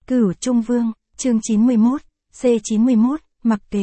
Cửu Trung Vương, chương 91, C91, mặc kệ.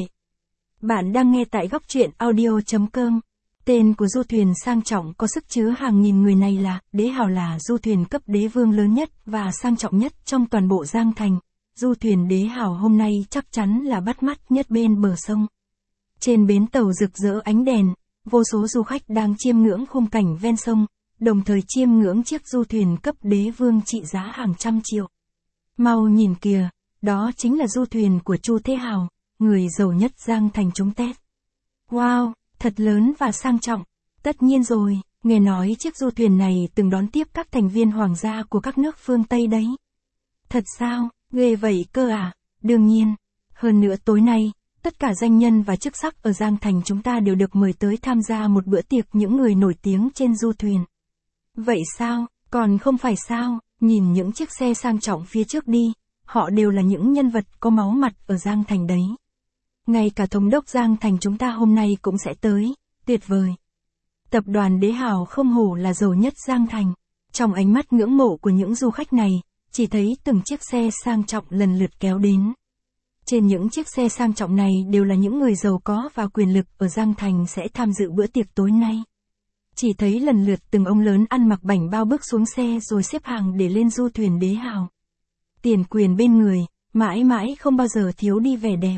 Bạn đang nghe tại góc truyện audio.com. Tên của du thuyền sang trọng có sức chứa hàng nghìn người này là Đế Hào, là du thuyền cấp đế vương lớn nhất và sang trọng nhất trong toàn bộ Giang Thành. Du thuyền Đế Hào hôm nay chắc chắn là bắt mắt nhất bên bờ sông. Trên bến tàu rực rỡ ánh đèn, vô số du khách đang chiêm ngưỡng khung cảnh ven sông, đồng thời chiêm ngưỡng chiếc du thuyền cấp đế vương trị giá hàng trăm triệu. Mau nhìn kìa, đó chính là du thuyền của Chu Thế Hào, người giàu nhất Giang Thành chúng Tết. Wow, thật lớn và sang trọng. Tất nhiên rồi, nghe nói chiếc du thuyền này từng đón tiếp các thành viên hoàng gia của các nước phương Tây đấy. Thật sao, ghê vậy cơ à? Đương nhiên. Hơn nữa tối nay, tất cả danh nhân và chức sắc ở Giang Thành chúng ta đều được mời tới tham gia một bữa tiệc những người nổi tiếng trên du thuyền. Vậy sao, còn không phải sao, nhìn những chiếc xe sang trọng phía trước đi, họ đều là những nhân vật có máu mặt ở Giang Thành đấy. Ngay cả thống đốc Giang Thành chúng ta hôm nay cũng sẽ tới, tuyệt vời. Tập đoàn Đế Hào không hổ là giàu nhất Giang Thành. Trong ánh mắt ngưỡng mộ của những du khách này, chỉ thấy từng chiếc xe sang trọng lần lượt kéo đến. Trên những chiếc xe sang trọng này đều là những người giàu có và quyền lực ở Giang Thành sẽ tham dự bữa tiệc tối nay. Chỉ thấy lần lượt từng ông lớn ăn mặc bảnh bao bước xuống xe rồi xếp hàng để lên du thuyền Đế Hào. Tiền quyền bên người, mãi mãi không bao giờ thiếu đi vẻ đẹp.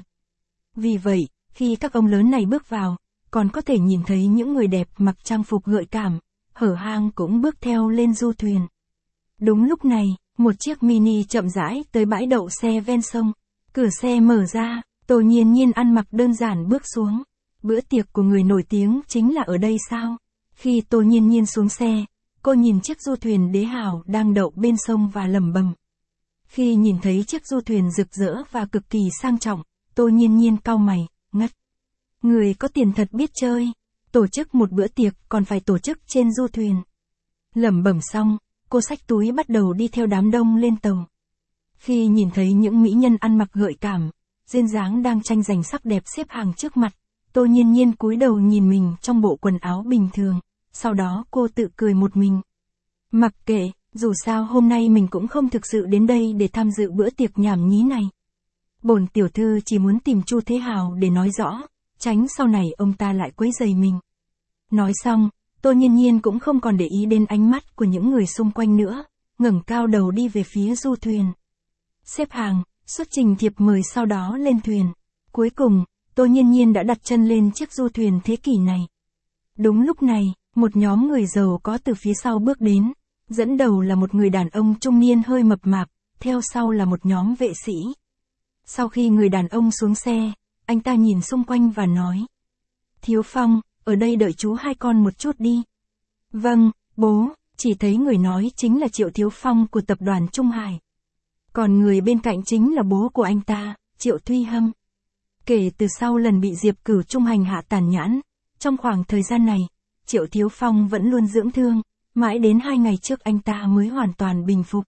Vì vậy, khi các ông lớn này bước vào, còn có thể nhìn thấy những người đẹp mặc trang phục gợi cảm, hở hang cũng bước theo lên du thuyền. Đúng lúc này, một chiếc mini chậm rãi tới bãi đậu xe ven sông. Cửa xe mở ra, Tô Nhiên Nhiên ăn mặc đơn giản bước xuống. Bữa tiệc của người nổi tiếng chính là ở đây sao? Khi Tô Nhiên Nhiên xuống xe, cô nhìn chiếc du thuyền Đế Hào đang đậu bên sông và lẩm bẩm. Khi nhìn thấy chiếc du thuyền rực rỡ và cực kỳ sang trọng, Tô Nhiên Nhiên cau mày, ngất. Người có tiền thật biết chơi, tổ chức một bữa tiệc còn phải tổ chức trên du thuyền. Lẩm bẩm xong, cô xách túi bắt đầu đi theo đám đông lên tàu. Khi nhìn thấy những mỹ nhân ăn mặc gợi cảm, duyên dáng đang tranh giành sắc đẹp xếp hàng trước mặt, Tô Nhiên Nhiên cúi đầu nhìn mình trong bộ quần áo bình thường, sau đó cô tự cười một mình. Mặc kệ, dù sao hôm nay mình cũng không thực sự đến đây để tham dự bữa tiệc nhảm nhí này. Bổn tiểu thư chỉ muốn tìm Chu Thế Hào để nói rõ, tránh sau này ông ta lại quấy rầy mình. Nói xong, Tô Nhiên Nhiên cũng không còn để ý đến ánh mắt của những người xung quanh nữa, ngẩng cao đầu đi về phía du thuyền. Xếp hàng, xuất trình thiệp mời sau đó lên thuyền. Cuối cùng, Tô Nhiên Nhiên đã đặt chân lên chiếc du thuyền thế kỷ này. Đúng lúc này, một nhóm người giàu có từ phía sau bước đến. Dẫn đầu là một người đàn ông trung niên hơi mập mạp, theo sau là một nhóm vệ sĩ. Sau khi người đàn ông xuống xe, anh ta nhìn xung quanh và nói. Thiếu Phong, ở đây đợi chú hai con một chút đi. Vâng, bố, chỉ thấy người nói chính là Triệu Thiếu Phong của tập đoàn Trung Hải. Còn người bên cạnh chính là bố của anh ta, Triệu Thuy Hâm. Kể từ sau lần bị Diệp Cửu Trung hành hạ tàn nhẫn, trong khoảng thời gian này, Triệu Thiếu Phong vẫn luôn dưỡng thương, mãi đến 2 ngày trước anh ta mới hoàn toàn bình phục.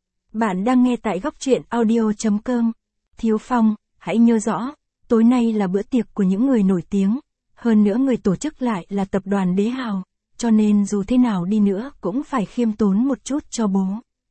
Bạn đang nghe tại góc truyện audio.com. Thiếu Phong, hãy nhớ rõ, tối nay là bữa tiệc của những người nổi tiếng, hơn nữa người tổ chức lại là tập đoàn Đế Hào, cho nên dù thế nào đi nữa cũng phải khiêm tốn một chút cho bố.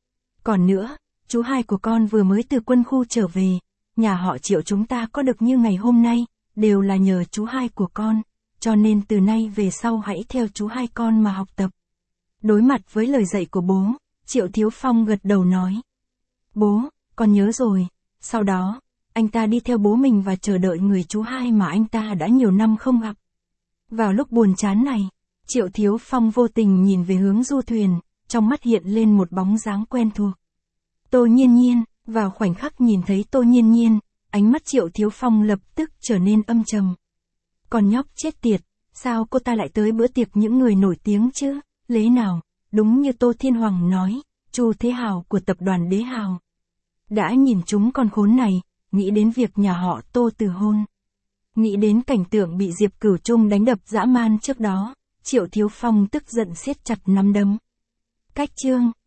Còn nữa, chú hai của con vừa mới từ quân khu trở về, nhà họ Triệu chúng ta có được như ngày hôm nay, đều là nhờ chú hai của con, cho nên từ nay về sau hãy theo chú hai con mà học tập. Đối mặt với lời dạy của bố, Triệu Thiếu Phong gật đầu nói. Bố, con nhớ rồi. Sau đó, anh ta đi theo bố mình và chờ đợi người chú hai mà anh ta đã nhiều năm không gặp. Vào lúc buồn chán này, Triệu Thiếu Phong vô tình nhìn về hướng du thuyền, trong mắt hiện lên một bóng dáng quen thuộc. Tô Nhiên Nhiên, vào khoảnh khắc nhìn thấy Tô Nhiên Nhiên, ánh mắt Triệu Thiếu Phong lập tức trở nên âm trầm. Con nhóc chết tiệt, sao cô ta lại tới bữa tiệc những người nổi tiếng chứ? Lẽ nào, đúng như Tô Thiên Hoàng nói, Chu Thế Hào của tập đoàn Đế Hào đã nhìn chúng con khốn này, nghĩ đến việc nhà họ Tô từ hôn. Nghĩ đến cảnh tượng bị Diệp Cửu Trung đánh đập dã man trước đó, Triệu Thiếu Phong tức giận siết chặt nắm đấm. Cách chương